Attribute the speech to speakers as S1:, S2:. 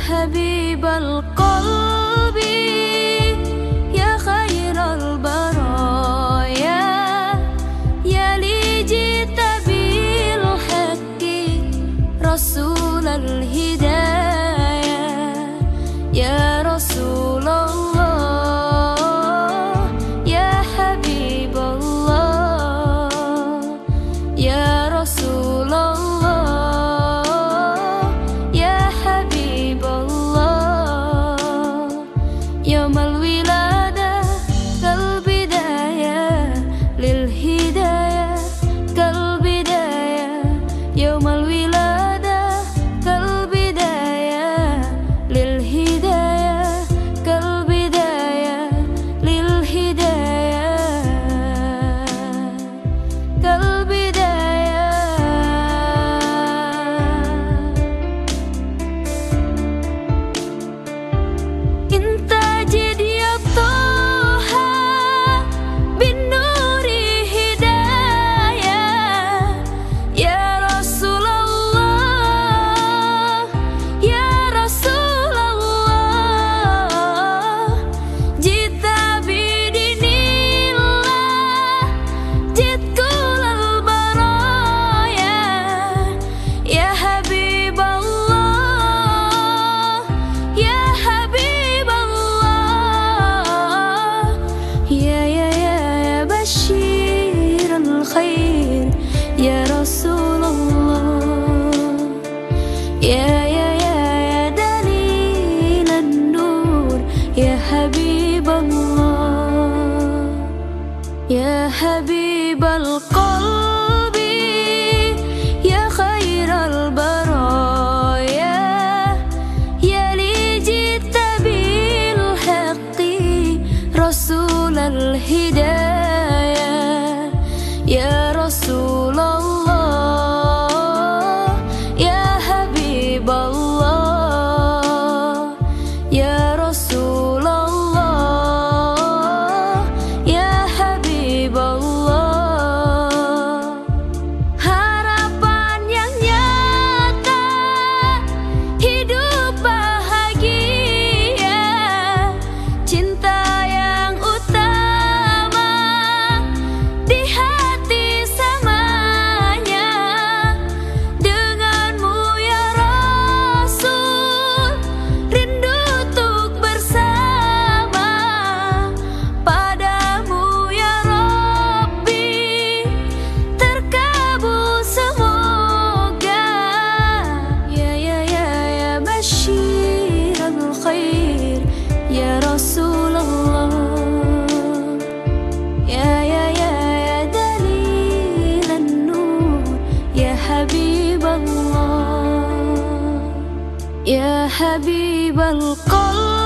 S1: حبيب القلب يا خير البرايا يا لي جئت بالحق رسول الهدايا يا رسول الله يا حبيب الله يا رسول الله يا حبيب الله يوم الولادة كالبداية للهداية كالبداية يوم الولادة كالبداية للهداية كالبداية للهداية كالبداية انت جد يا طه بالنور هداية يا رسول الله يا رسول الله جئت بدين الله جئت كل البرايا يا حبيب الله يا حبيب الله يا بشير الخير يا رسول الله يا دليل النور يا حبيب الله يا حبيب القلب يا خير البرايا يا لي جئت بالحق رسول الهدايا يا رسول الله يا حبيب الله يا رسول الله يا حبيب الله harapan yang nyata hidup bahagia cinta yang utama di hati semuanya denganmu ya Rasul rindu untuk bersama padamu ya Rabbi terkabul semoga ya bashir al-khair ya Rasulullah ya dalil an-nur ya Habib Allah ya Habib al-qalb